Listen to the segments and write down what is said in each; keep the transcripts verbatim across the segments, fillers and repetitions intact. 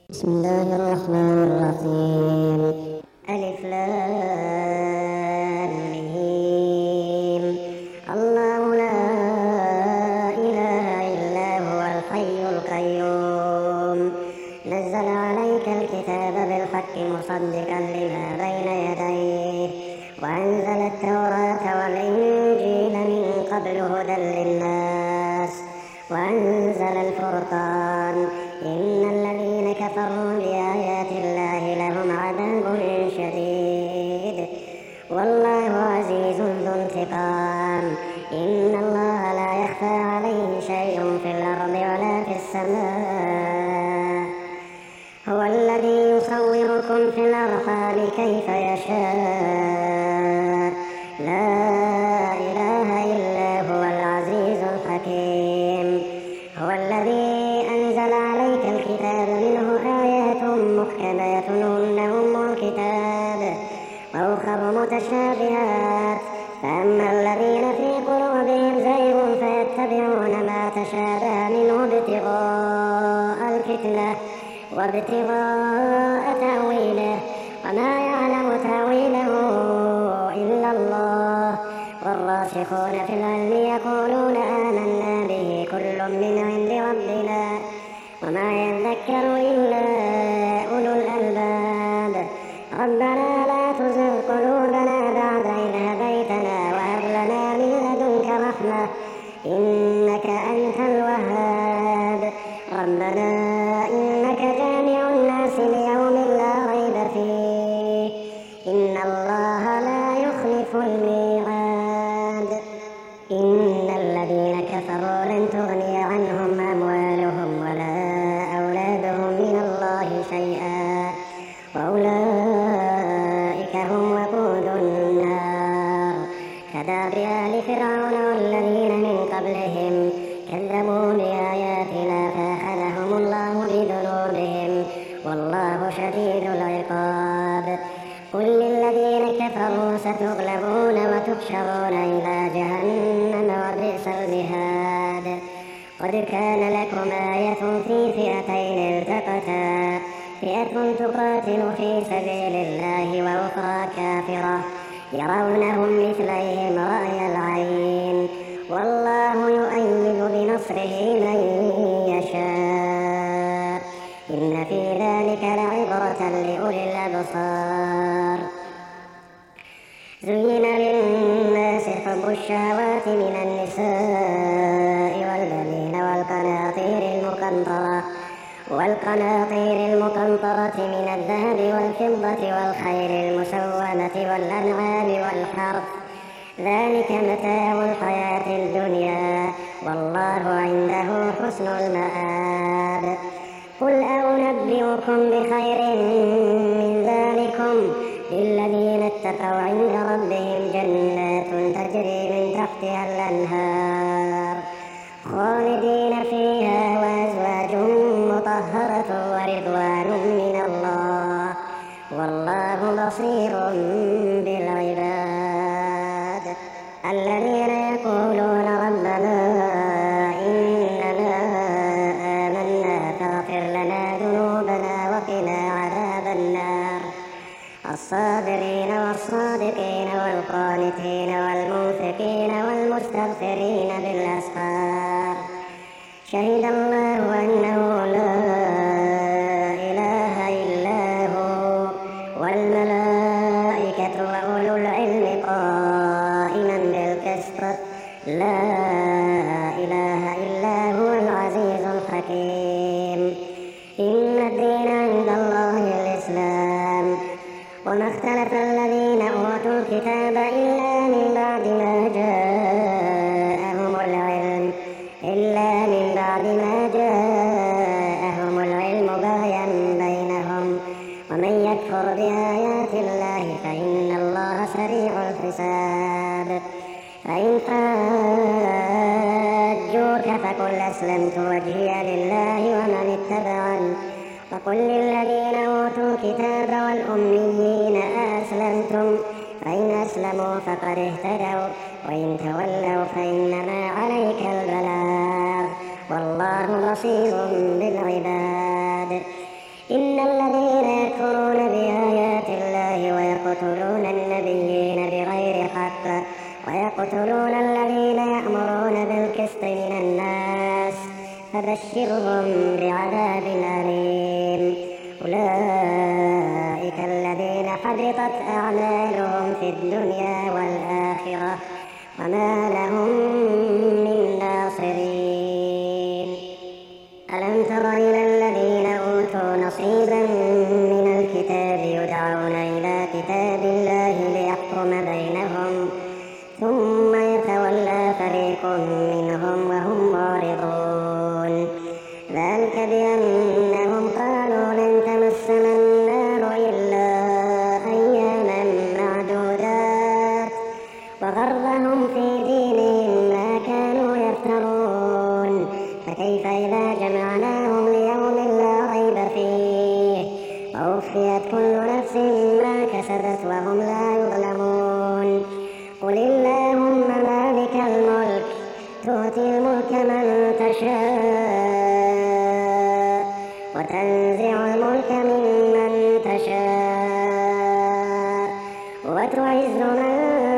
بسم الله الرحمن الرحيم. ألف لام ميم. الله لا إله إلا هو الحي القيوم نزل عليك الكتاب بالحق مصدقا لما بين يديه وأنزل التوراة والإنجيل من قبل هدى للناس وأنزل الفرقان إن الذين كفروا بآيات الله لهم عذاب شديد والله عزيز ذو انتقام. إن الله لا يخفى عليه شيء في الأرض ولا في السماء هو الذي يصوركم في الأرحام كيف يشاء لا إله إلا هو العزيز الحكيم. هو الذي أنزل عليك الكتاب منه آيات محكمات هن أم الكتاب وأخر متشابهات فأما الذين في قلوبهم زيغ فيتبعون ما تشابه منه ابتغاء الفتنة وابتغاء تأويله وما يعلم تأويله إلا الله والراسخون في العلم يقولون آمنا به كل من عند ربنا وما يذكر إلا أولو الألباب. ربنا لا تزغ قلوبنا بعد إذ هديتنا وهب لنا من لدنك رحمة إنك أنت الوهاب. ربنا إنك جامع الناس ليوم لا ريب فيه إن الله لا يخلف الميعاد. إن الذين كفروا لن تغني عنهم أموالهم ولا أولادهم من الله شيئا وأولئك هم وقود النار كداب آل فرعون والذين من قبلهم كذبوا بآياتنا فأخذهم الله بذنوبهم والله شديد العقاب. قل للذين كفروا ستغلبون وتحشرون إلى جهنم وبئس المهاد. قد كان لكم آية في فئتين التقتا فئة تقاتل في سبيل الله وأخرى كافرة يرونهم مثليهم رأي العين والله يؤيد بنصره من يشاء إن في ذلك لعبرة لأولي الأبصار. زين للناس حب الشهوات من النساء والبنين والقناطير المقنطرة والقناطير المقنطرة من الذهب والفضة والخيل المسومة والأنعام والحرث ذلك متاع الحياة الدنيا والله عنده حسن المآب. قل أنبئكم بخير من ذلكم للذين اتقوا عند ربهم جنات تجري من تحتها الأنهار خالدين فيها وأزواج مطهرة ورضوان من الله والله بصير بالعباد. الذين يقولون ربنا إننا آمنا فاغفر لنا ذنوبنا وقنا عذاب النار الصابرين والصادقين والقانتين والمنفقين والمستغفرين بالأسحار شهد الله أنه لا إله إلا هو والملائكة وأولو العلم قائما بالقسط لا إله إلا هو العزيز الحكيم. إن الدين عند الله الإسلام وما اختلف الذين أوتوا الكتاب إلا من بعد ما جاءهم العلم إلا من بعد ما جاءهم العلم بغيا بينهم ومن يكفر بآيات الله فإن الله سريع الحساب. فإن حاجوك فقل أسلمت وجهي لله ومن اتبعني وقل للذين أوتوا الكتاب والأميين أأسلمتم فإن أسلموا فقد اهتدوا وإن تولوا فإنما عليك البلاغ والله بصير بالعباد. إن الذين يكفرون بآيات الله ويقتلون النبيين بغير حق ويقتلون الذين يأمرون بالقسط من الناس فبشرهم بعذاب أليم. أولئك الذين حبطت أعمالهم في الدنيا والآخرة وما لهم من ناصرين. ألم تر إلى الذين أوتوا نصيبا من الكتاب يدعون إلى كتاب الله ليحكم بينهم ثم يتولى فريق منهم وهم معرضون. ذلك بأنهم قالوا لن تمسنا النار إلا أياما معدودات وغرهم في دينهم ما كانوا يفترون. فكيف إذا جمعناهم ليوم لا ريب فيه ووفيت كل نفس ما كسبت وهم لا يظلمون. قل اللهم مالك الملك تؤتي الملك من تشاء وتنزع الملك ممن تشاء وتعز من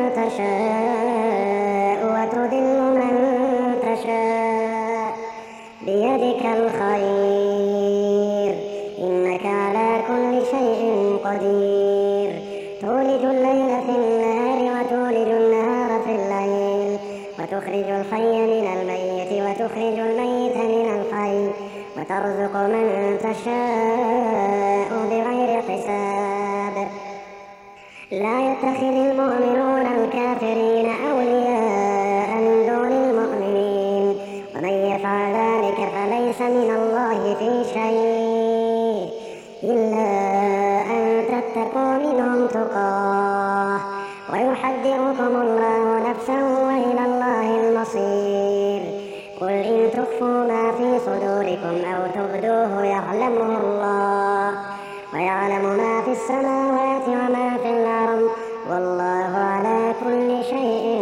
تشاء وتذل من تشاء بيدك الخير إنك على كل شيء قدير. تولج الليل في النهار وتولج النهار في الليل وتخرج الحي من الميت وتخرج الميت من الحي وترزق من تشاء بغير حساب. لا يتخذ المؤمنون الكافرين أولياء من دون المؤمنين ومن يفعل ذلك فليس من الله في شيء إلا أن تتقوا منهم تقاه ويحذركم الله نفسه وإلى الله المصير. قل إن تخفوا ما في صدوركم أو تبدوه يعلمه الله ويعلم ما في السماوات وما في الأرض والله على كل شيء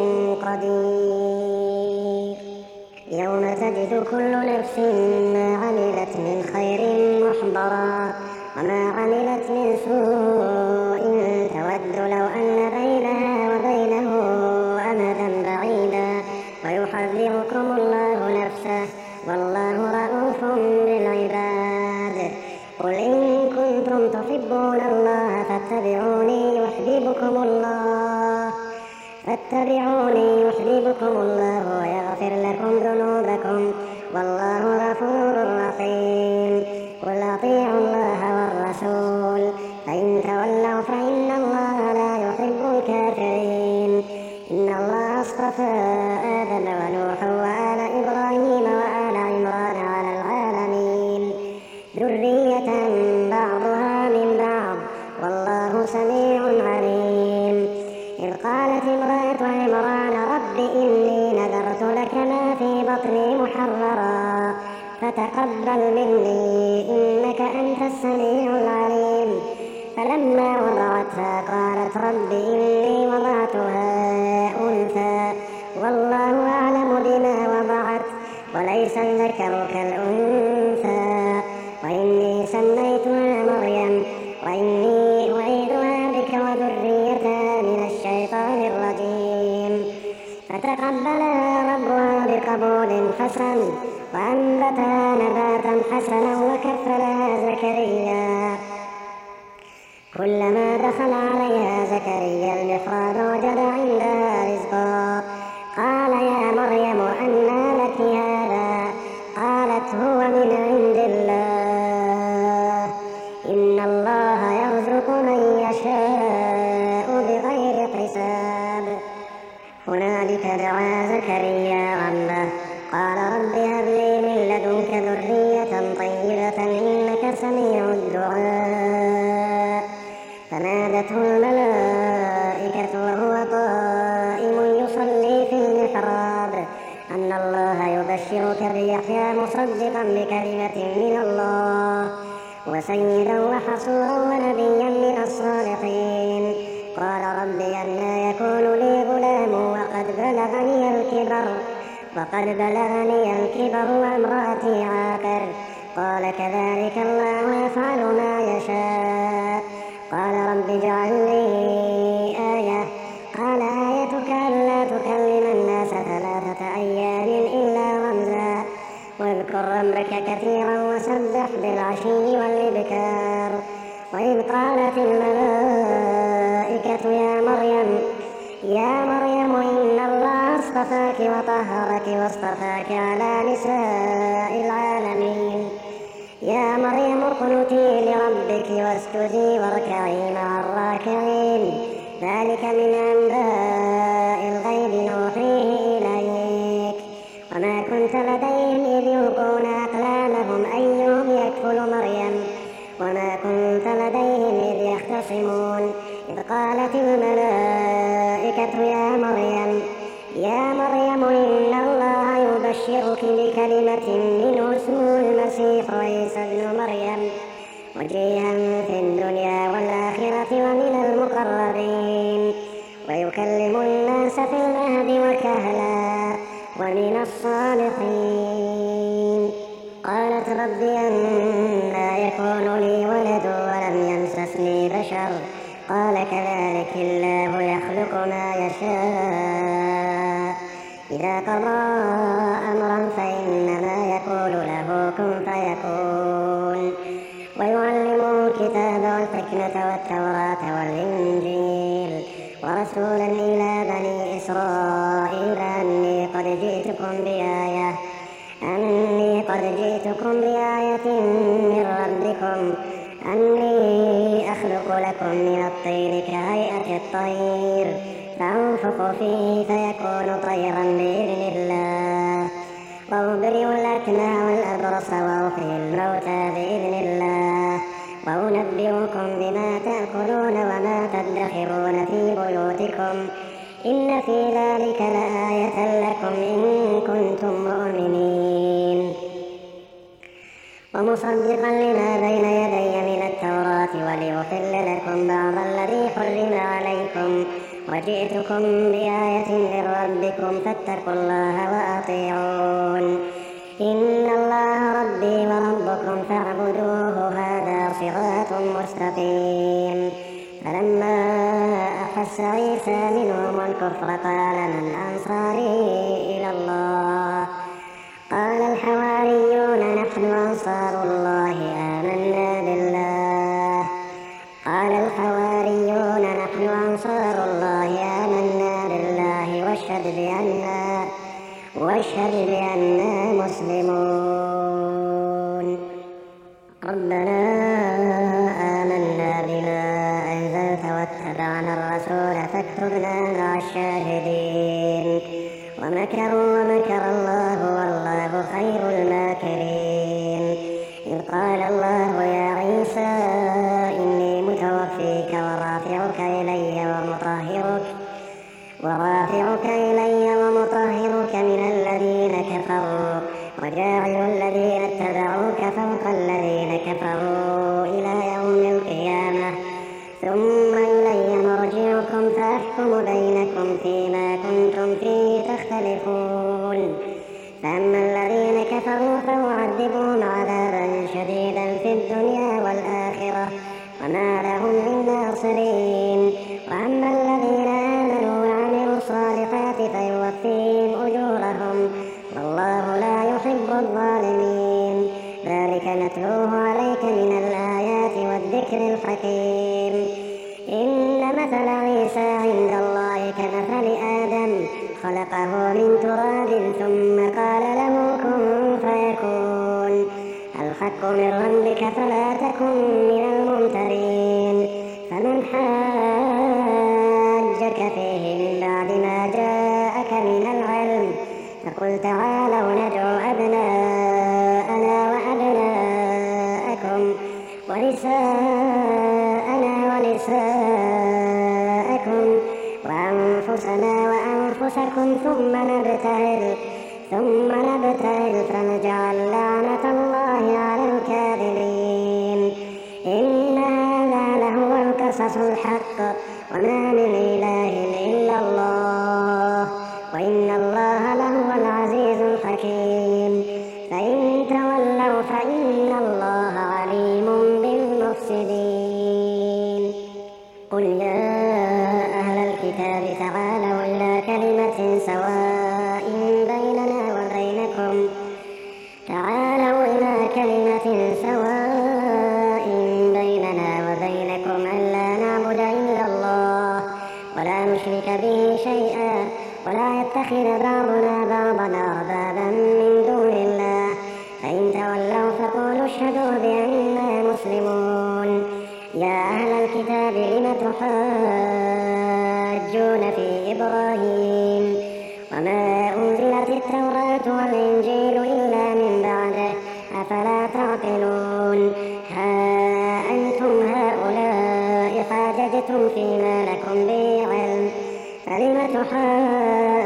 قدير. يوم تجد كل نفس ما عملت من خير محضرا وما عملت من سوء تود لو أن بينها وبينه أمدا بعيدا ويحذركم الله نفسه والله رءوف بالعباد. قل إن كنتم تحبون الله فاتبعوني يحببكم الله فاتبعوني يحببكم الله ويغفر لكم ذنوبكم والله غفور رحيم. قل أطيعوا الله والرسول فإن تولوا فإن الله لا يحب الكافرين. إن الله اصطفى آدم ونوحا وآل إبراهيم وآل عمران على العالمين ذرية بعضها من بعض والله سميع عليم. إذ قالت امرأة عمران رب إني نذرت لك ما في بطني محررا فتقبل مني إنك أنت السميع العليم. فلما وضعتها قالت رب إني وضعتها أنثى والله أعلم بما وضعت وليس الذكر كالأنثى وإني سميتها مريم وإني أعيذها بك وذريتها من الشيطان الرجيم. فتقبلها ربها بقبول حسن وأنبتها نباتا حسنا وكفلها زكريا. كلما دخل عليها زكريا المحراب وجد عندها رزقا قال يا مريم أنى لك هذا قالت هو من عند الله إن الله يرزق من يشاء بغير حساب. هنالك دعا زكريا ربه قال رب هب لي من لدنك ذرية طيبة إنك سميع الدعاء. فنادته الملائكة وهو قائم يصلي في المحراب أن الله يبشرك بيحيى مصدقا بكلمة من الله وسيدا وحصورا ونبيا من الصالحين. قال رب أنى يكون لي غلام وقد بلغني الكبر وقد بلغني الكبر وامرأتي عاقر قال كذلك الله يفعل ما يشاء قال رب اجعل لي آية قال آيتك ألا تكلم الناس ثلاثة أيام إلا رمزا واذكر ربك كثيرا وسبح بالعشي والإبكار وإذ قالت الملائكة يا مريم يا مريم إن الله اصطفاك وطهرك واصطفاك على نساء العالمين يا مريم اقنتي لربك واسجدي واركعي مع الراكعين ذلك من أنباء الغيب نوحيه إليك وما كنت لديهم إذ يلقون أقلامهم أيهم يكفل مريم وما كنت لديهم إذ يختصمون إذ قالت الملائكة يا مريم يا مريم إن الله يبشرك بكلمة منه اسمه المسيح عيسى ابن مريم وجيها في الدنيا والآخرة ومن المقربين ويكلم الناس في المهد وكهلا ومن الصالحين قالت رب أنى يكون لي ولد ولم يمسسني بشر قال كذلك الله يخلق ما يشاء إذا قضى أمرا فإنما يقول له كن فيكون ويعلمه الكتاب والحكمة والتوراة والإنجيل ورسولا إلى بني إسرائيل أني قد جئتكم بآية أني قد جئتكم بآية من ربكم أني أخلق لكم من الطين كهيئة الطير فأنفخ فيه فيكون طيرا بإذن الله وأبرئ الأكمه والأبرص وأحيي الموتى بإذن الله وأنبئكم بما تأكلون وما تدخرون في بيوتكم إن في ذلك لآية لكم إن كنتم مؤمنين ومصدقا لما بين يدي من التوراة ولأحل لكم بعض الذي حرم عليكم وجئتكم بآية من ربكم فاتقوا الله وأطيعون إن الله ربي وربكم فاعبدوه هذا صراط مستقيم فلما أحس عيسى منهم الكفر قال من أنصاري إلى الله قال الحواريون نحن أنصار الله آمنا بالله قال الحواريون نحن أنصار الله آمنا بالله واشهد بأننا واشهد بأننا مسلمون ربنا آمنا بما أنزلت واتبعنا الرسول فاكتبنا مع الشاهدين ومكروا ومكر الله والله خير الماكرين إذ قال الله يا عيسى إني متوفيك ورافعك إلي ومطهرك ورافعك إلي ومطهرك من الذين كفروا وجاعل الذين اتبعوك فوق الذين كفروا إلى يوم القيامة ثم إلي مرجعكم فأحكم بينكم فيما كنتم فيه تختلفون فأما الذين كفروا فأعذبهم عذابا شديدا في الدنيا والآخرة وما لهم من ناصرين وأما الذين آمنوا وعملوا الصالحات فيوفيهم أجورهم والله لا يحب الظالمين ذلك نتلوه عليك من الآيات والذكر الحكيم إن مثل عيسى عند الله كمثل آدم خلقه من تراب ثم قال له كن فيكون الحق من ربك فلا تكن من الممترين فمن حاجك فيه من بعد ما جاءك من العلم فقل تعالوا ندعو أبناءنا وأبناءكم ونساءنا ونساءكم وأنفسنا وأنفسكم ثم نبتهل ثم نبتهل فنجعل لعنة الله على الكاذبين إن هذا لهو القصص الحق وما من إله إلا الله وإن الله لهو العزيز الحكيم فإن تولوا فإن قل يا أهل الكتاب تعالوا إلى كلمة سواء بيننا وبينكم تعالوا إلى كلمة سواء بيننا وبينكم ألا نعبد إلا الله ولا نشرك به شيئا ولا يتخذ بعضنا بعضا أربابا من دون الله فإن تولوا فقولوا اشهدوا بأننا مسلمون. يا أهل الكتاب لم تحاجون في إبراهيم وما أنزلت التوراة والإنجيل إلا من بعده أفلا تعقلون. ها أنتم هؤلاء حاججتم فيما لكم به علم فلم تحاجون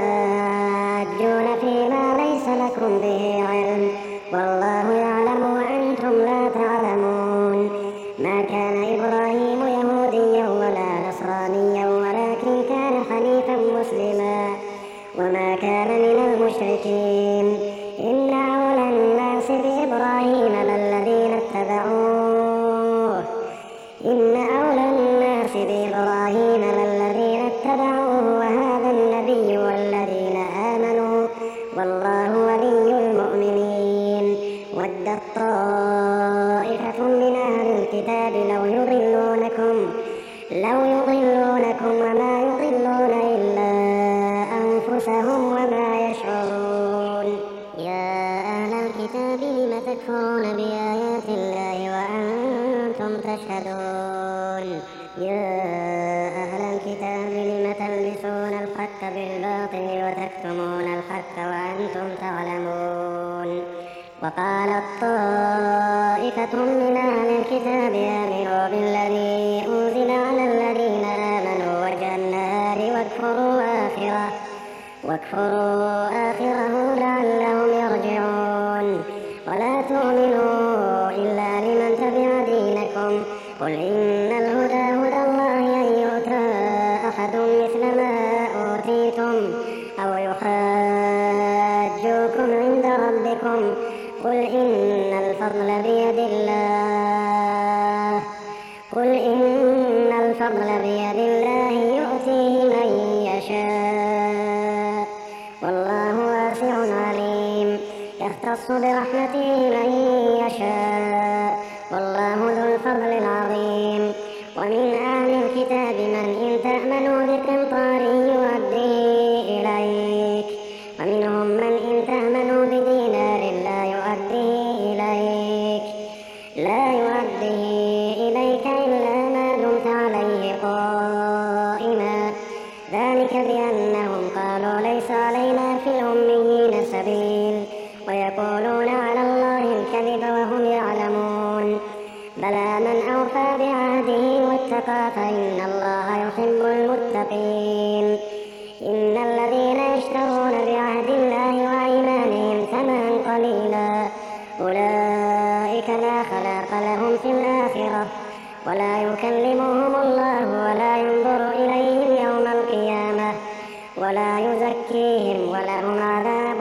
فيما ليس لكم به علم والله يعلم وأنتم لا تعلمون. ما كان إبراهيم يهوديا ولا نصرانيا ولكن كان حنيفا مسلما وما كان من المشركين. إن أولى الناس بإبراهيم للذين اتبعوه إن أولى الناس بإبراهيم للذين اتبعوه وهذا النبي والذين آمنوا والله ولي المؤمنين. ودت طائفة من أهل الكتاب لو يضلونكم لو يضلونكم وما يضلون إلا أنفسهم وما يشعرون. يا أهل الكتاب لم تكفرون بآيات الله وأنتم تشهدون. يا أهل الكتاب لم تلبسون الحق بالباطل وتكتمون الحق وأنتم تعلمون. وقالت طائفة من أهل الكتاب آمنوا بالذي أنزل على الذين آمنوا وجه النهار واكفروا آخره واكفروا آخره لعلهم يرجعون. ولا تؤمنوا إلا لمن تبع دينكم قل إن الهدى هدى الله أن يؤتى أحد مثل ما أوتيتم أو يحاجوكم عند ربكم قل إن الفضل بيد الله قل إن الفضل بيد الله يؤتيه من يشاء والله واسع عليم. يختص برحمته من يشاء والله ذو الفضل العظيم. ومن أهل الكتاب من إن تأمنوا بقنطار يؤديه إليك ومنهم من إن تأمنوا بدينار لا يؤديه إليك لا يؤديه إليك إلا ما دمت عليه قائما ذلك بأنهم قالوا ليس علينا في الأميين سبيل ويقولون على الله الكذب وهم يعلمون. بلى من أوفى بعهده واتقى فإن الله يحب المتقين. إن الذين يشترون بعهد الله وأيمانهم ثمنا قليلا أولئك لا خلاق لهم في الآخرة ولا يكلمهم الله ولا ينظر إليهم يوم القيامة ولا يزكيهم ولهم عذاب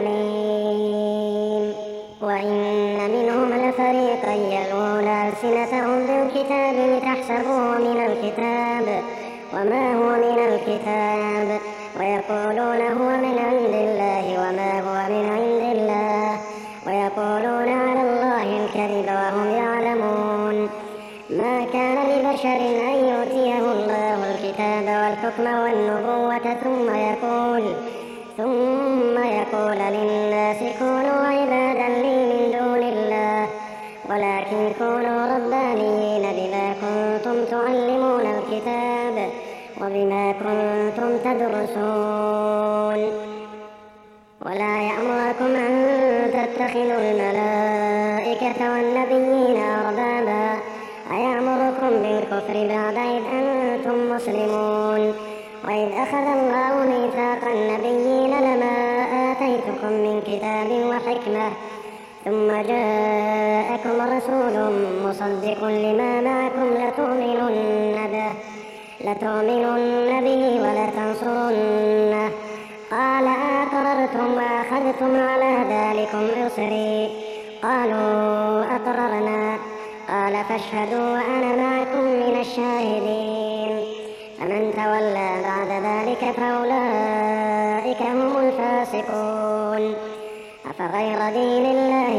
أليم. وإن منهم لفريقا يلوون ألسنتهم بالكتاب لتحسبوه من الكتاب وما هو من الكتاب ويقولون هو من عند الله وما هو من عند الله ويقولون على الله الكذب وهم يعلمون. ما كان لبشر أن يؤتيه الله الكتاب والحكم والنبوة ثم يقول ثم يقول للناس كونوا عبادا لي من دون الله ولكن كونوا ربانيين بما كنتم تعلمون الكتاب وبما كنتم تدرسون. ولا يأمركم أن تتخذوا الملائكة والنبيين أربابا أيأمركم بالكفر بعد إذ أنتم مسلمون. وإذ أخذ الله ميثاق النبيين لما آتيتكم من كتاب وحكمة ثم جاءكم رسول مصدق لما معكم لتؤمنن به لتؤمنن به ولتنصرنه قال أقررتم وأخذتم على ذلكم إصري قالوا أقررنا قال فاشهدوا وأنا معكم من الشاهدين. فمن تولى بعد ذلك فأولئك هم الفاسقون. أفغير دين الله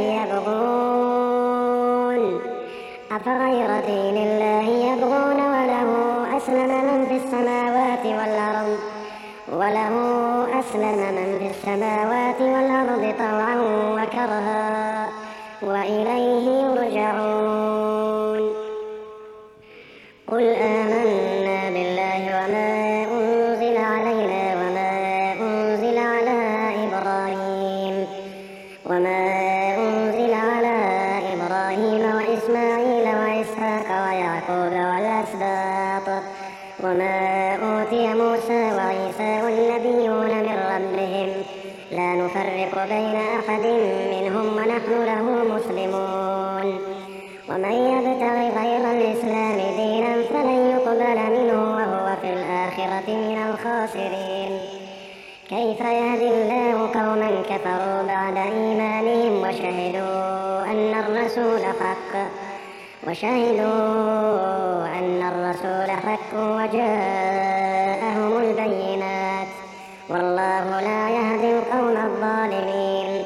يبغون أفغير دين الله يبغون وله أسلم من في السماوات والأرض وله أسلم من في السماوات والأرض طوعا وكرها وإليه يرجعون. قل آمنا بالله وما أنزل علينا وما أنزل على إبراهيم وما أنزل على إبراهيم وإسماعيل وإسحاق ويعقوب والأسباط وما أوتي موسى وعيسى والنبيون من ربهم لا نفرق بين أحد منهم ونحن له مسلمون. ومن يبتغ غير الإسلام دينا فلن يقبل منه وهو في الآخرة من الخاسرين. كيف يهدي الله قوما كفروا بعد إيمانهم وشهدوا أن الرسول حق وشهدوا أن الرسول حق وجاءهم البينات والله لا يهدي القوم الظالمين.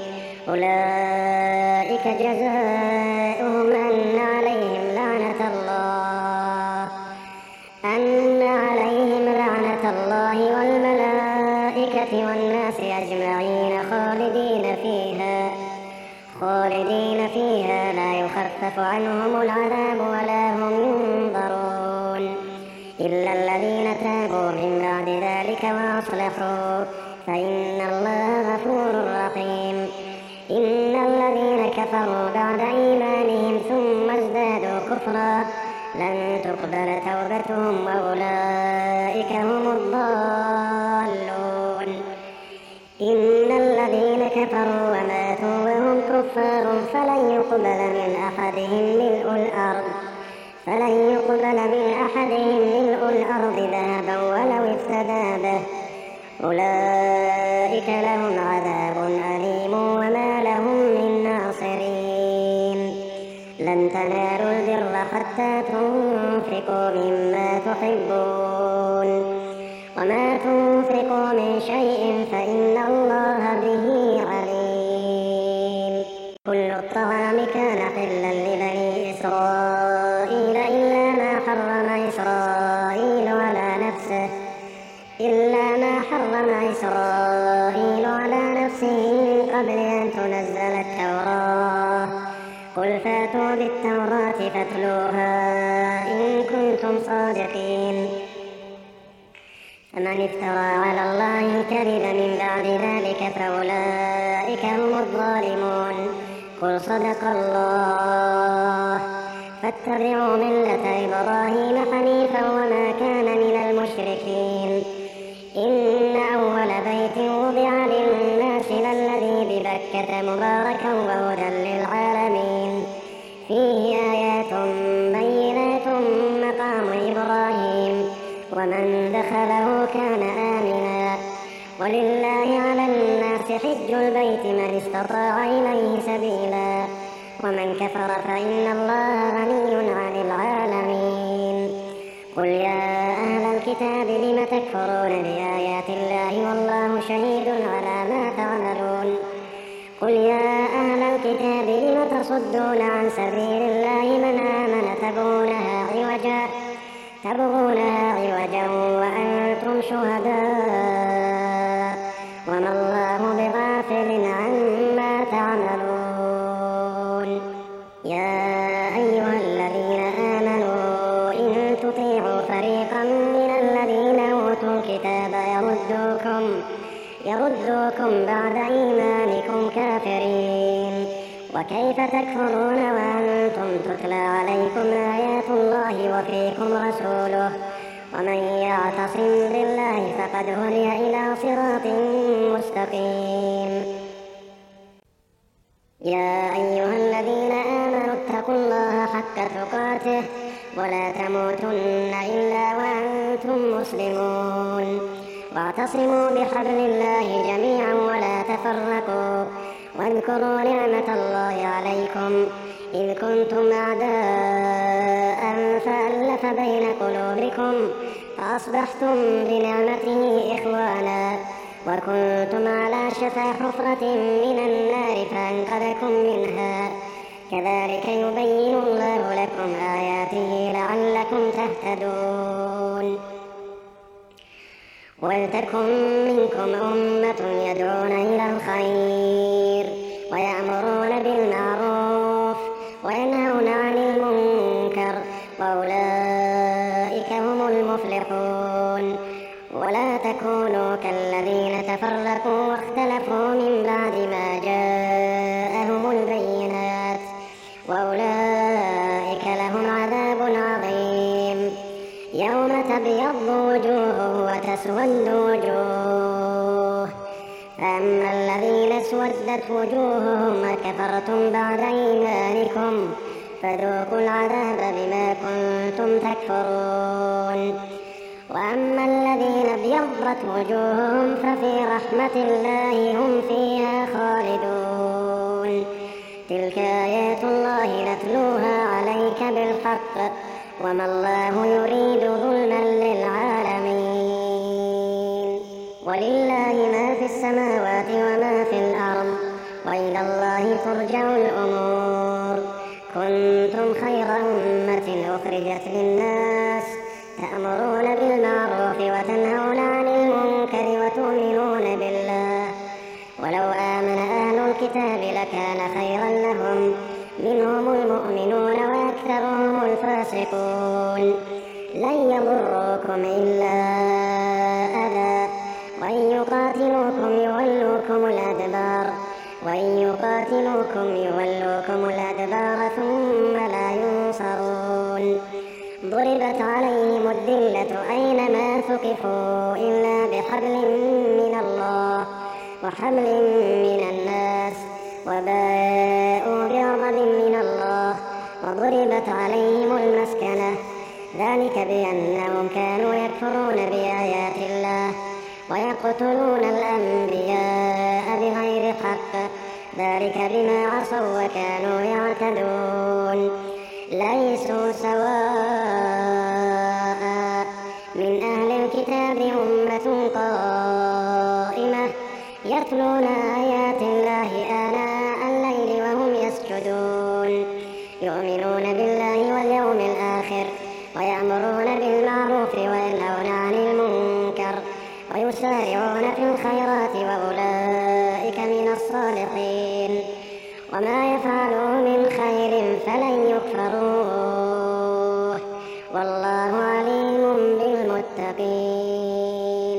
أولئك جزاؤهم أن عليهم لعنة الله أن عليهم لعنة الله والملائكة والناس أجمعين خالدين فيها خالدين فيها لا يخفف عنهم العذاب ولا هم ينظرون إلا الذين تابوا من بعد ذلك وأصلحوا فإن الله غفور رحيم. إن الذين كفروا بعد إيمانهم ثم ازدادوا كفرا لن تقبل توبتهم وأولئك هم الضالون. إن الذين كفروا وماتوا وهم كفار فلن يقبل من أحدهم ملء الأرض فلن يقبل من أحدهم ملء الأرض ذهبا ولو افتدى به أولئك لهم عذاب أليم وما لهم من ناصرين. لن تنالوا البر حتى تنفقوا مما تحبون وما تنفقوا من شيء فإن الله به عليم. كل الطعام كان حلا لبني إسرائيل إلا ما حرم إسرائيل على نفسه إلا ما حرم إسرائيل على نفسه من قبل أن تنزل التوراة. قل فاتوا بالتوراة فاتلوها إن كنتم صادقين. فمن افترى على الله الكذب من بعد ذلك فأولئك هم الظالمون. قل صدق الله فاتبعوا ملة إبراهيم حنيفا وما كان من المشركين. إن أول بيت وضع للناس للذي ببكة مباركا وهدى للعالمين فيه آيات بينات مقام إبراهيم ومن دخله كان آمنا ولله على الناس حج البيت من استطاع إليه سبيلا ومن كفر فإن الله غني عن العالمين. قل يا أهل الكتاب لم تكفرون بآيات الله والله شهيد على ما تعملون. قل يا أهل الكتاب لم تصدون عن سبيل الله من آمن تبغونها عوجا تبغونها عوجا وأنتم شهداء وما الله بغافل عما تعملون. يا أيها الذين آمنوا إن تطيعوا فريقا من الذين أوتوا الكتاب يردوكم يردوكم بعد إيمانكم كافرين. وكيف تكفرون وأنتم تتلى عليكم آيات الله وفيكم رسوله ومن يعتصم بالله فقد هدي إلى صراط مستقيم. يا أيها الذين آمنوا اتقوا الله حق تقاته ولا تموتن إلا وأنتم مسلمون واعتصموا بحبل الله جميعا ولا تفرقوا واذكروا نعمة الله عليكم إذ كنتم أعداء فألف بين قلوبكم فأصبحتم بنعمته إخوانا وكنتم على شفا حفرة من النار فأنقذكم منها كذلك يبين الله لكم آياته لعلكم تهتدون. ولتكن منكم أمة يدعون إلى الخير ويأمرون بالمعروف وينهون عن المنكر وأولئك هم المفلحون. ولا تكونوا كالذين تفرقوا واختلفوا من بعد ما جاءهم البينات وأولئك لهم عذاب عظيم. يوم تبيض وجوه وتسود وجوه فأما الذين اسودت وجوههم أكفرتم بعد إيمانكم فذوقوا العذاب بما كنتم تكفرون. وأما الذين ابيضت وجوههم ففي رحمة الله هم فيها خالدون. تلك آيات الله نتلوها عليك بالحق وما الله يريد ظلما للعالمين. ولله ما في السماوات وما في الأرض وإلى الله ترجع الأمور. كنتم خير أمة أخرجت للناس تأمرون بالمعروف وتنهون عن المنكر وتؤمنون بالله. ولو آمن أهل الكتاب لكان خيرا لهم منهم المؤمنون وأكثرهم الفاسقون. لن يضروكم إلا أذى وإن يقاتلوكم يولوكم الأدبار وإن يقاتلوكم يولوكم الأدبار ثم لا ينصرون. ضربت عليهم الذلة أينما ثقفوا إلا بحبل من الله وحبل من الناس وباءوا بغضب من الله وضربت عليهم المسكنة ذلك بأنهم كانوا يكفرون بآيات الله ويقتلون الأنبياء بغير حق ذلك بما عصوا وكانوا يعتدون. ليسوا سواء من أهل الكتاب أمة قائمة يتلون آيات الله آناء الليل وهم يسجدون يؤمنون بالله واليوم الآخر ويأمرون بالمعروف وينهون عن المنكر ويسارعون في الخيرات وأولئك من الصالحين. وما يفعلوا من خير فلن يكفروه والله عليم بالمتقين.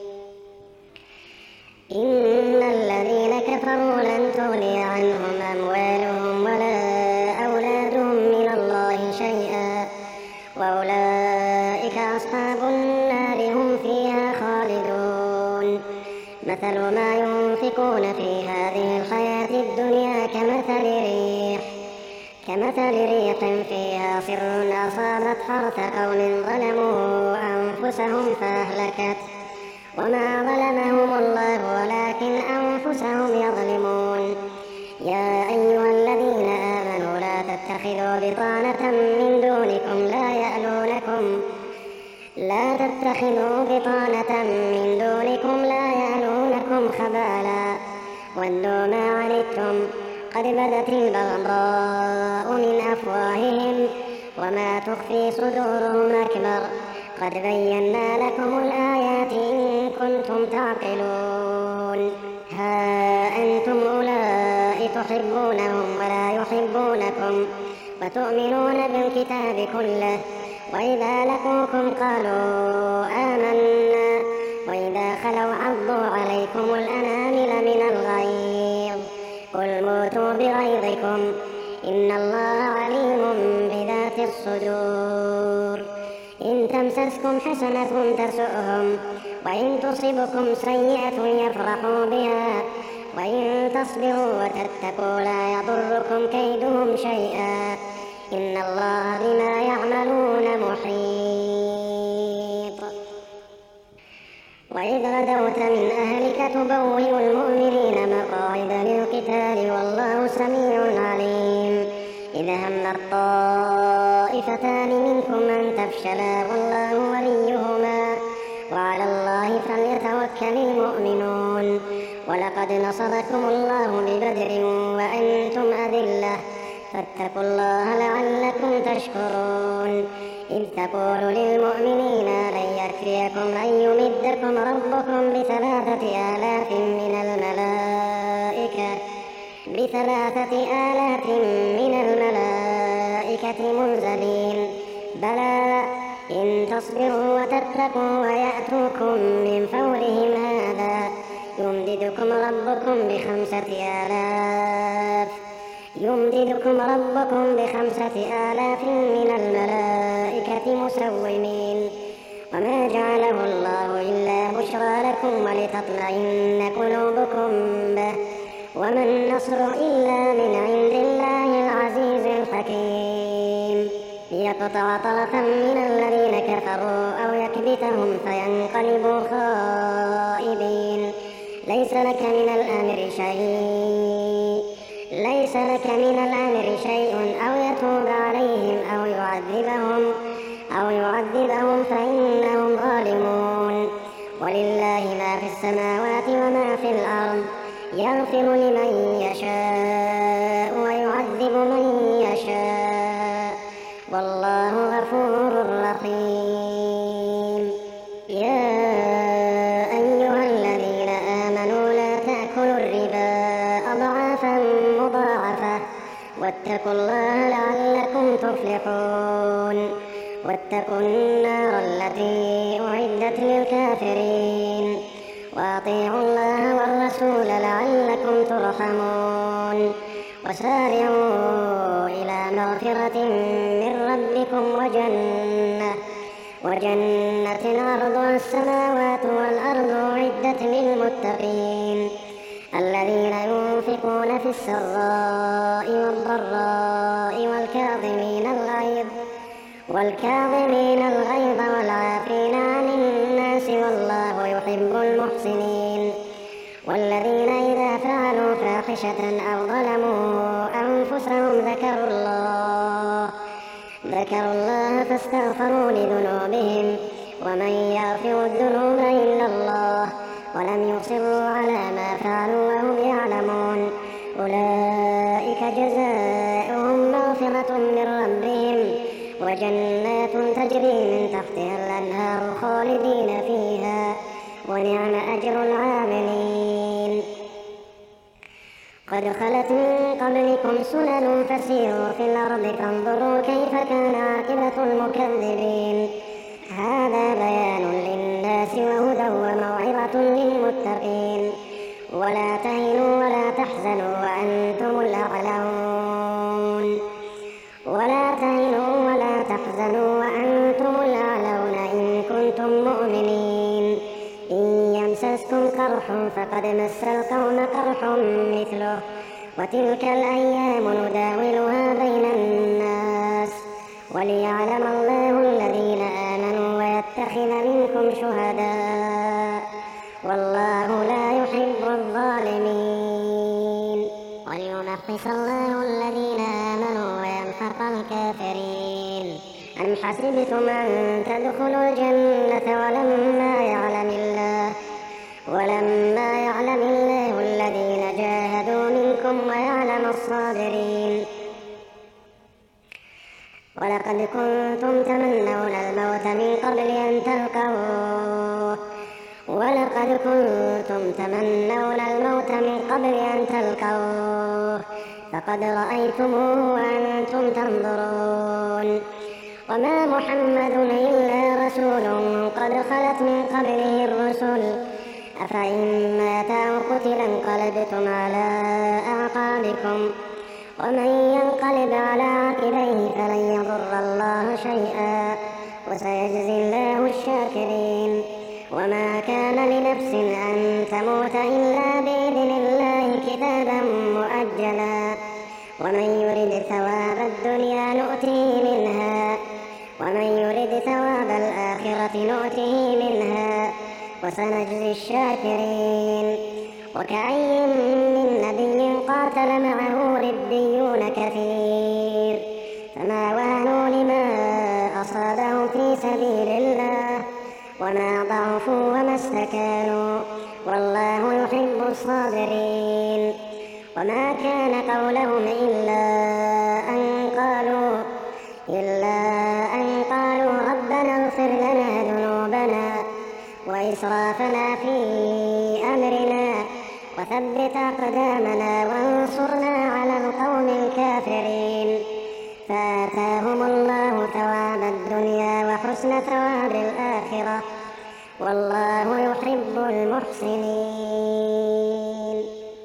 إن الذين كفروا لن تغني عنهم أموالهم ولا أولادهم من الله شيئا وأولئك أصحاب النار هم فيها خالدون. مثل ما ينفقون في هذه الحياة الدنيا كمثل ريح كمثل ريح فيها صر أصابت حرث قوم ظلموا أنفسهم فأهلكت وما ظلمهم الله ولكن أنفسهم يظلمون. يا أيها الذين آمنوا لا تتخذوا بطانة من دونكم لا يألونكم لا تتخذوا بطانة من دونكم لا يألونكم خبالا ودوا ما عنتم قد بدت البغضاء من أفواههم وما تخفي صدورهم أكبر قد بينا لكم الآيات إن كنتم تعقلون. ها أنتم أولئك تحبونهم ولا يحبونكم وتؤمنون بالكتاب كله وإذا لقوكم قالوا آمنا وإذا خلوا عضوا عليكم الأنامل من الغيظ قل موتوا بغيظكم إن الله عليم بذات الصدور. إن تمسسكم حسنة تسؤهم وإن تصبكم سيئة يفرحوا بها وإن تصبروا وتتقوا لا يضركم كيدهم شيئا إن الله بما يعملون محيط. وإذ غدوت من أهلك تبوئ المؤمنين مقاعد للقتال والله سميع عليم. إذا هم الطائفتان منكم أن تفشلا والله وليهما وعلى الله فليتوكل المؤمنون. ولقد نصركم الله ببدر وأنتم أذلة فاتقوا الله لعلكم تشكرون. إذ تقول للمؤمنين لن يكفيكم أن يمدكم ربكم بثلاثة آلاف من الملائكة بثلاثة آلاف من الملائكة منزلين بلى إن تصبروا وتتقوا ويأتوكم من فورهم هذا يمددكم ربكم بخمسة آلاف يمددكم ربكم بخمسة آلاف من الملائكة مسومين. وما جعله الله إلا بشرى لكم ولتطمئن قلوبكم به وما النصر إلا من عند الله العزيز الحكيم. ليقطع طرفا من الذين كفروا أو يكبتهم فينقلبوا خائبين. ليس لك من الأمر شيء ليس لك من الأمر شيء أو يتوب عليهم أو يعذبهم أو يعذبهم فإنهم ظالمون. ولله ما في السماوات وما في الأرض يغفر لمن يشاء ويعذب من يشاء والله غفور رحيم. يا أيها الذين آمنوا لا تأكلوا الربا أضعافا مضاعفة واتقوا الله لعلكم تفلحون. واتقوا النار التي أعدت للكافرين وأطيعوا الله والرسول لعلكم ترحمون. وسارعوا إلى مغفرة من ربكم وجنة وجنة عرضها السماوات والأرض أعدت للمتقين الذين ينفقون في السراء والضراء والكاظمين الغيظ والكاظمين الغيظ والعافين عن الناس والله يحب المحسنين. والذين إذا فعلوا فاحشة أو ظلموا أنفسهم ذكروا الله ذكروا الله فاستغفروا لذنوبهم ومن يغفر الذنوب إلا الله ولم يصروا على ما فعلوا وهم يعلمون أولئك جزاؤهم مغفرة من ربهم وجنات تجري من تحتها الأنهار خالدين فيها ونعم أجر العاملين. قد خلت من قبلكم سنن فسيروا في الأرض فانظروا كيف كان عاقبة المكذبين. هذا بيان للناس وهدى وموعظة للمتقين. ولا تهنوا ولا تحزنوا وأنتم الأعلون ولا تهنوا ولا تحزنوا وأنتم الأعلون إن كنتم مؤمنين. إن يمسسكم قرح فقد مس القوم قرح مثله وتلك الأيام نداولها بين الناس وليعلم الله الذين آمنوا ويتخذ منكم شهداء والله لا يحب الظالمين. وليمحص الله الذين آمنوا ويمحق الكافرين. أم حسبتم أن تدخلوا الجنة ولما يعلم الله ولما يعلم الله الذين جاهدوا منكم ويعلم الصابرين. ولقد كنتم تمنون الموت من قبل أن تلقوه ولقد كنتم تمنون الموت من قبل أن تلقوه فقد رأيتموه وأنتم تنظرون. وما محمد إلا رسول قد خلت من قبله الرسل أفإن مات أو قتل انقلبتم على أعقابكم ومن ينقلب على عقبيه فلن يضر الله شيئا وسيجزي الله الشاكرين. وما كان لنفس أن تموت إلا بإذن الله كتابا مؤجلا ومن يرد ثواب الدنيا نؤته منها ومن يرد ثواب الآخرة نؤته منها وسنجزي الشاكرين. وكأي من نبي قاتل معه ربيون كثير فما وهنوا لما أصابهم في سبيل الله وما ضعفوا وما استكانوا والله يحب الصابرين. وما كان قولهم إلا أن قالوا إلا أن قالوا ربنا اغفر لنا ذنوبنا وإسرافنا في أمرنا وثبت أقدامنا وانصرنا على القوم الكافرين. فآتاهم الله ثواب الدنيا وحسن ثواب الآخرة والله يحب المحسنين.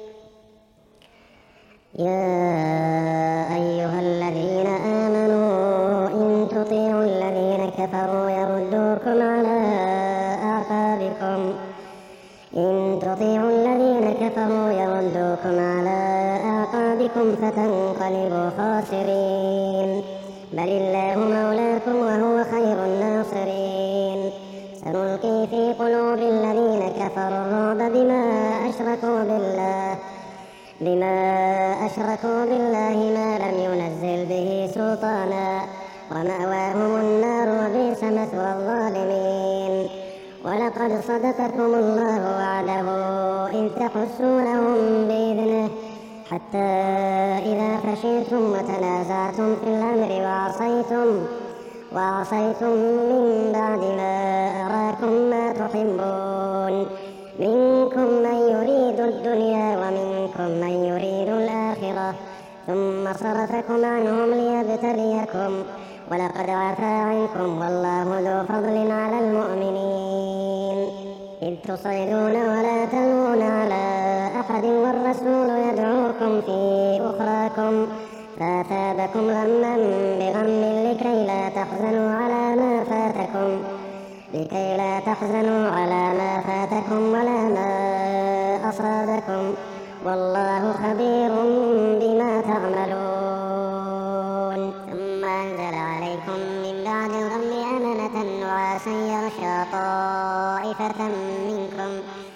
يا أيها الذين آمنوا إن تطيعوا الذين كفروا يردوكم على أعقابكم إن تطيعوا الذين كفروا يردوكم على أعقابكم فتنقلبوا خاسرين. بل الله مولاكم وهو خير الناصرين. سنلقي في قلوب الذين كفروا الرعب بما أشركوا بالله بما أشركوا بالله ما لم ينزل به سلطانا ومأواهم النار وبئس مثوى الظالمين. ولقد صدقكم الله وعده إذ تحسونهم بإذنه حتى إذا فشلتم وتنازعتم في الأمر وعصيتم وعصيتم من بعد ما أراكم ما تحبون منكم من يريد الدنيا ومنكم من يريد الآخرة ثم صرفكم عنهم ليبتليكم ولقد عفا عنكم والله ذو فضل على المؤمنين. إذ تصعدون ولا تلوون على أحد والرسول يدعوكم في أخراكم فأثابكم غما بغم لكي لا تحزنوا على ما فاتكم لكي لا تحزنوا على ما فاتكم ولا ما أصابكم والله خبير بما تعملون. ثم أنزل عليكم من بعد الغم أمنة نعاسا يغشى طائفة منكم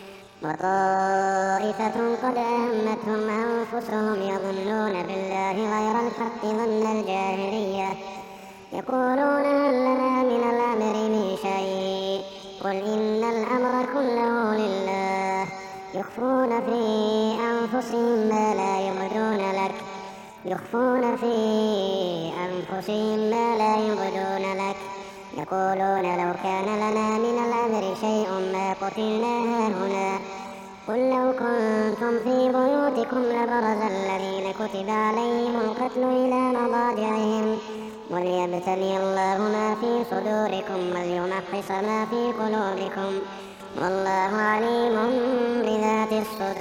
وطائفة قد أهمتهم أنفسهم يظنون بالله غير الحق ظن الجاهلية يقولون هل لنا من الأمر من شيء قل إن الأمر كله لله يخفون في أنفسهم ما لا يبدون لك يخفون في أنفسهم ما لا يبدون لك يقولون لو كان لنا من الأمر شيء ما قتلنا هاهنا قل لو كنتم في بيوتكم لبرز الذين كتب عليهم القتل إلى مضاجعهم وليبتلي الله ما في صدوركم وليمحص ما في قلوبكم والله عليم بذات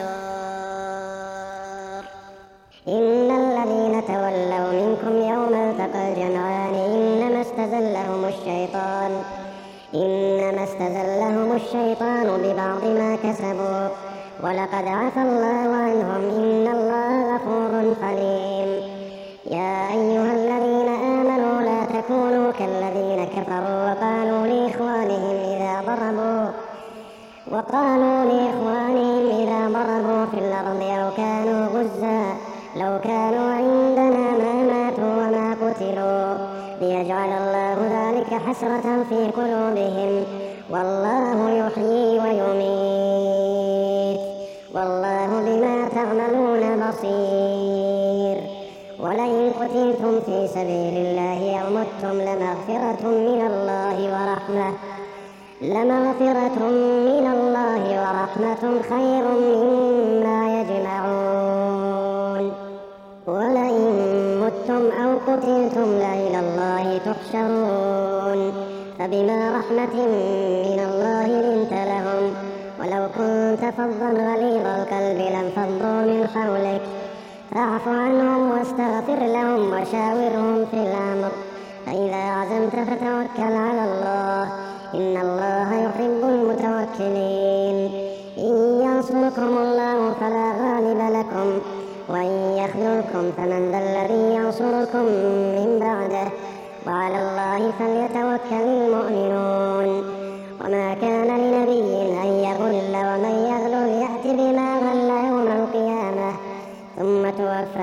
الصدور. إن الذين تولوا منكم يوم التقى الجمعان إنما استزلهم الشيطان إنما استزلهم الشيطان ببعض ما كسبوا ولقد عفى الله عنهم إن الله غفور حليم. يا أيها الذين آمنوا لا تكونوا كالذين كفروا وقالوا لإخوانهم إذا ضربوا وقالوا لإخوانهم إذا ضربوا في الأرض أو كانوا غزا لو كانوا عندنا ما ماتوا وما قتلوا ليجعل الله ذلك حسرة في قلوبهم والله يحيي ويميت والله بما تعملون بصير. ولئن قتلتم في سبيل الله أو متم لمغفرة من الله ورحمة لمغفرة من الله ورحمة خير مما يجمعون. ولئن متم أو قتلتم لإلى الله تحشرون فبما رحمة من الله لنت لهم ولو كنت فظا غليظ القلب لانفضوا من حولك فاعف عنهم واستغفر لهم وشاورهم في الأمر فإذا عزمت فتوكل على الله إن الله يحب المتوكلين. إن ينصركم الله فلا غالب لكم وإن يخذلكم فمن ذا الذي ينصركم من بعده وعلى الله فليتوكل المؤمنون. وما كان لنبي أن يغل ومن يغل يأت بما غل يوم القيامة ثم توفى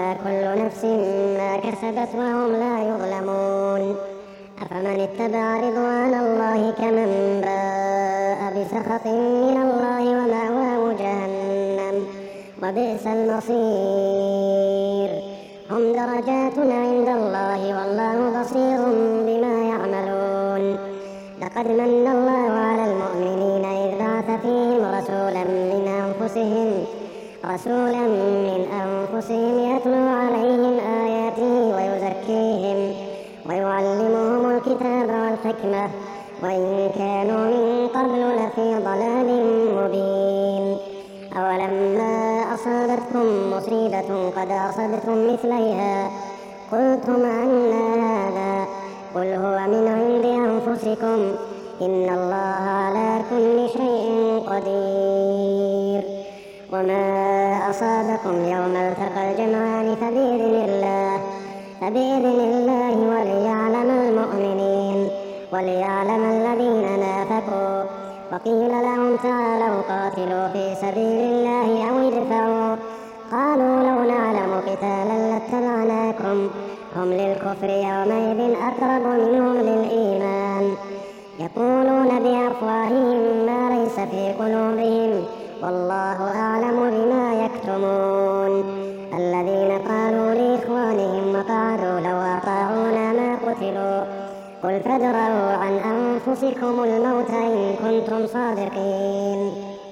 لتوفى كل نفس ما كسبت وهم لا يظلمون. أفمن اتبع رضوان الله كمن باء بسخط من الله ومأواه جهنم وبئس المصير. هم درجات عند الله والله بصير بما يعملون. لقد من الله على المؤمنين إذ بعث فيهم رسولا من أنفسهم رسولا من أنفسهم يتلو عليهم آياته ويزكيهم ويعلمهم الكتاب والحكمة وإن كانوا من قبل لفي ضلال مبين. أولما أصابتكم مصيبة قد أصبتم مثليها قلتم أن هذا قل هو من عند أنفسكم إن الله على كل شيء قدير. وما أصابكم يوم التقى الجمعان فبإذن الله فبإذن الله وليعلم المؤمنين وليعلم الذين نافقوا. وقيل لهم تعالوا قاتلوا في سبيل الله أو ادفعوا قالوا لو نعلم قتالا لاتبعناكم هم للكفر يومئذ أقرب منهم للإيمان يقولون بأفواههم ما ليس في قلوبهم والله أعلم بما يكتمون. الذين قالوا لإخوانهم وقعدوا لو أطاعونا ما قتلوا قل فادرءوا عن أنفسكم الموت إن كنتم صادقين.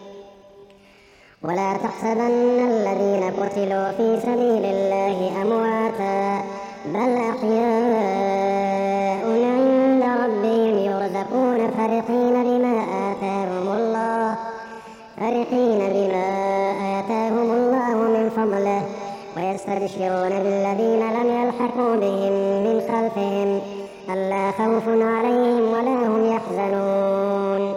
ولا تحسبن الذين قتلوا في سبيل الله أمواتا بل أحياء عند ربهم يرزقون فرحين بما آتاهم الله فرحين بما آتاهم الله من فضله ويستبشرون بالذين لم يلحقوا بهم من خلفهم ألا خوف عليهم ولا هم يحزنون.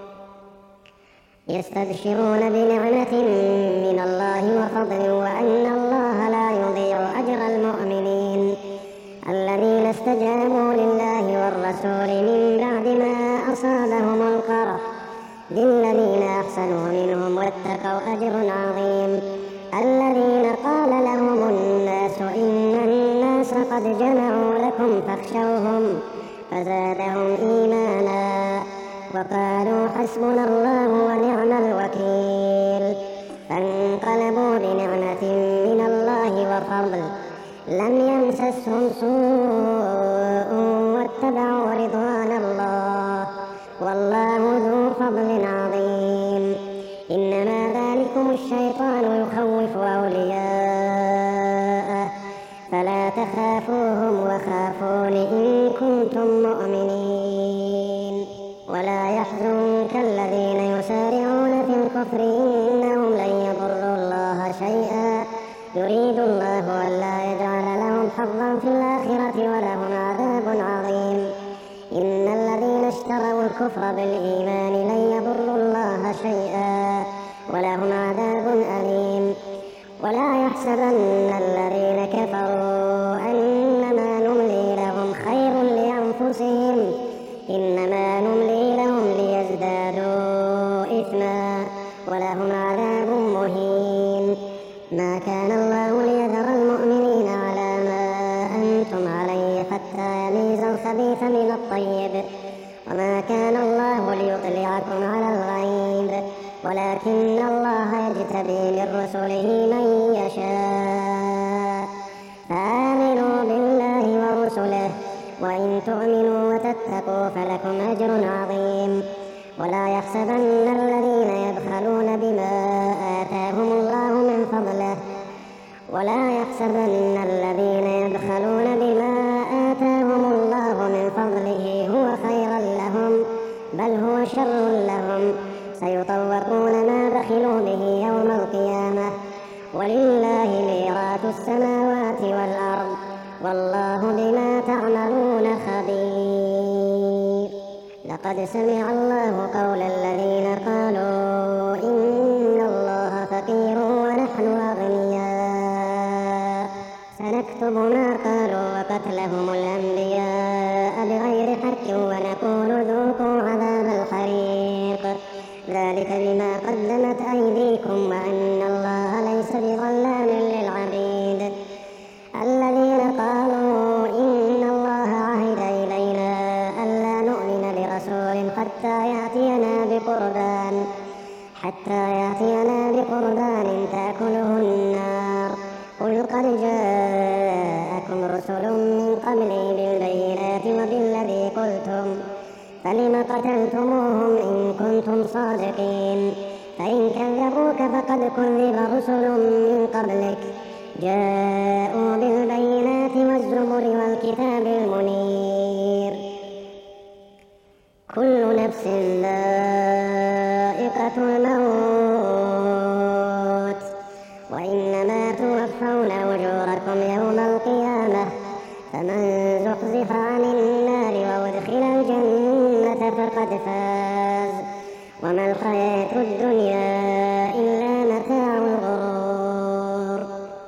يستبشرون بنعمة من الله وفضل وأن الله لا يضيع أجر المؤمنين الذين استجابوا لله والرسول من بعد ما أصابهم القرح للذين أحسنوا منهم واتقوا أجر عظيم. الذين قال لهم الناس إن الناس قد جمعوا لكم فاخشوهم فزادهم إيمانا وقالوا حسبنا الله ونعم الوكيل. فانقلبوا بنعمة من الله وفضل لم يمسسهم سوء واتبعوا رضوان الله والله ذو فضل عظيم. إنما ذلكم الشيطان يخوف أولياءه فلا تخافوهم وخافون إن كنتم مؤمنين. ولا يحزنك الذين يسارعون في الكفر إنهم لن يضروا الله شيئا يريد الله ألا يجعل لهم حظا في الآخرة ولهم عذاب عظيم. إن الذين اشتروا الكفر بالإيمان لن يضروا الله شيئا ولهم عذاب أليم. ولا يحسبن الذين كفروا أنما نملي لهم خير لأنفسهم إنما نملي لهم ليزدادوا إثما ولهم عذاب مهين. ما كان الله ليذر المؤمنين على ما أنتم عليه حتى يميز الخبيث من الطيب وما كان الله ليطلعكم على الغيب ولكن الله يجتبي من رسله من يشاء. فآمنوا بالله ورسله وإن تؤمنوا وتتقوا فلكم أجر عظيم. ولا يحسبن الذين يبخلون بما آتاهم الله من فضله ولا يحسبن الذين يبخلون بما آتاهم الله من فضله هو خيرا لهم بل هو شر لهم سيطوقون ما بخلوا به يوم القيامة ولله ميراث السماوات والأرض والله بما تعملون خبير. لقد سمع الله قول الذين قالوا إن الله فقير ونحن أغنياء سنكتب ما قالوا وقتلهم الأنبياء بغير حق ونقول ذوقوا عذاب الحريق ذلك بما قدمت أيديكم وأن الله ليس بظلام للعبيد. حتى يأتينا بقربان حتى يأتينا بقربان تأكله النار قل قد جاءكم رسل من قبلي بالبينات وبالذي قلتم فلم قتلتموهم إن كنتم صادقين فإن كذبوك فقد كذب رسل من قبلك جاءوا بالبينات والزبر والكتاب المنير كل نفس ذائقة الموت وإنما توفون أجوركم يوم القيامة فمن زحزح عن النار وأدخل الجنة فقد فاز وما الحياة الدنيا إلا متاع الغرور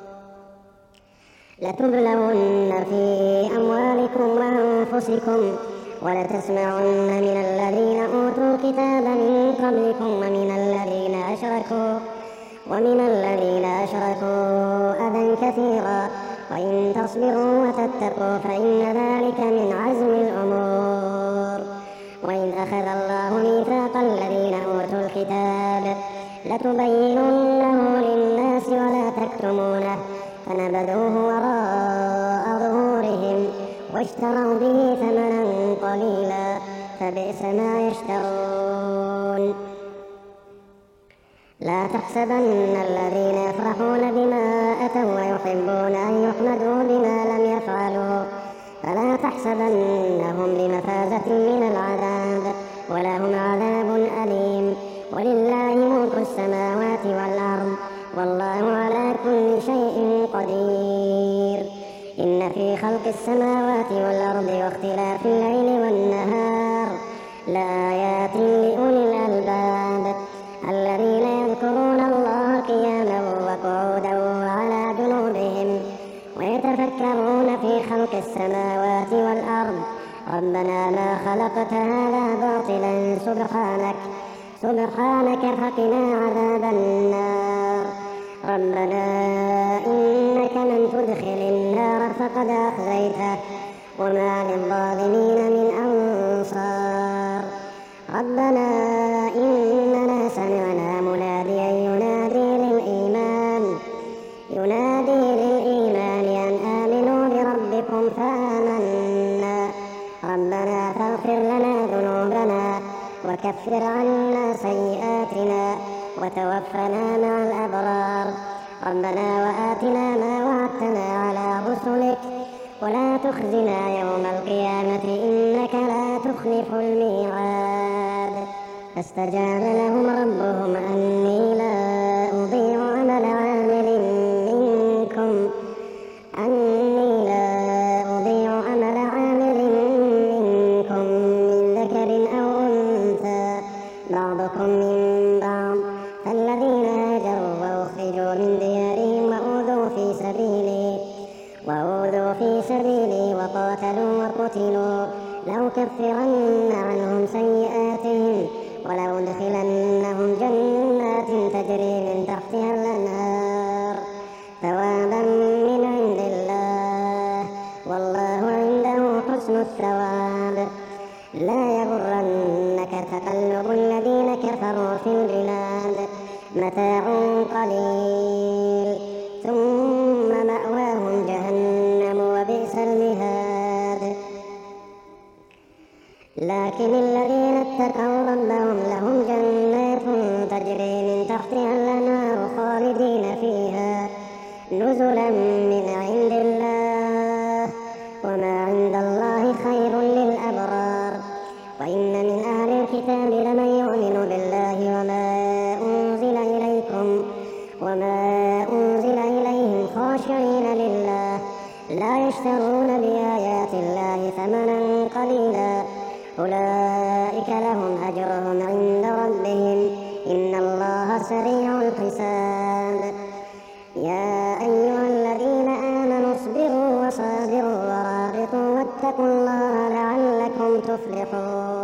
لتبلون في أموالكم وأنفسكم ولتسمعن من الذين أوتوا الكتاب من قبلكم ومن الذين أشركوا ومن الذين أشركوا أذى كثيرا وإن تصبروا وتتقوا فإن ذلك من عزم الأمور وإن أخذ الله ميثاق الذين أوتوا الكتاب لتبيننه للناس ولا تكتمونه فنبذوه وراء ظهورهم واشتروا به ثمنا قليلا فبئس ما يشترون لا تحسبن الذين يفرحون بما أتوا ويحبون أن يحمدوا بما لم يفعلوا فلا تحسبنهم بمفازة من العذاب ولهم عذاب أليم ولله ملك السماوات والأرض والله على كل شيء قدير إن في خلق السماوات والأرض واختلاف الليل والنهار لآيات لأولي الألباب الذين يذكرون الله قياما وقعودا وعلى جنوبهم ويتفكرون في خلق السماوات والأرض ربنا ما خلقت هذا باطلا سبحانك سبحانك فقنا عذاب النار ربنا إنك من تدخل النار فقد أخزيته وما للظالمين من أنصار ربنا إننا سمعنا مناديا ينادي للإيمان ينادي للإيمان أن آمنوا بربكم فآمنا ربنا فاغفر لنا ذنوبنا وكفر عنا سيئاتنا وتوفنا مع الأبرار ربنا وآتنا ما وعدتنا على رسلك ولا تخزنا يوم القيامة إنك لا تخلف الميعاد فاستجاب لهم ربهم أني لا أضيع عمل عامل منكم أني لا أضيع عمل عامل منكم من ذكر أو أنثى بعضكم من بعض فالذين هاجروا وأخرجوا من ديارهم وأوذوا في سبيلي وأوذوا في سبيلي وقاتلوا وقتلوا لأكفرن عنهم سيئاتهم ولأدخلنهم جنات تجري من تحتها الأنهار ثوابا من عند الله والله عنده حسن الثواب لا يغرنك تقلب الذين كفروا في البلاد متاع قليل ثم مأواهم جهنم وبئس المهاد لكن الذين اتقوا ربهم لهم جنات تجري من تحتها الأنهار خالدين فيها نزلا من عند الله وما عند الله خير للأبرار وإن من أهل الكتاب لمن يؤمن بالله وما أنزل إليكم وما أنزل إليهم خاشعين لله لا يشترون بآيات الله ثمنا قليلا أولئك لهم أجرهم عند ربهم إن الله سريع الحساب يا أيها الذين آمنوا اصبروا وصابروا ورابطوا واتقوا الله لعلكم تفلحون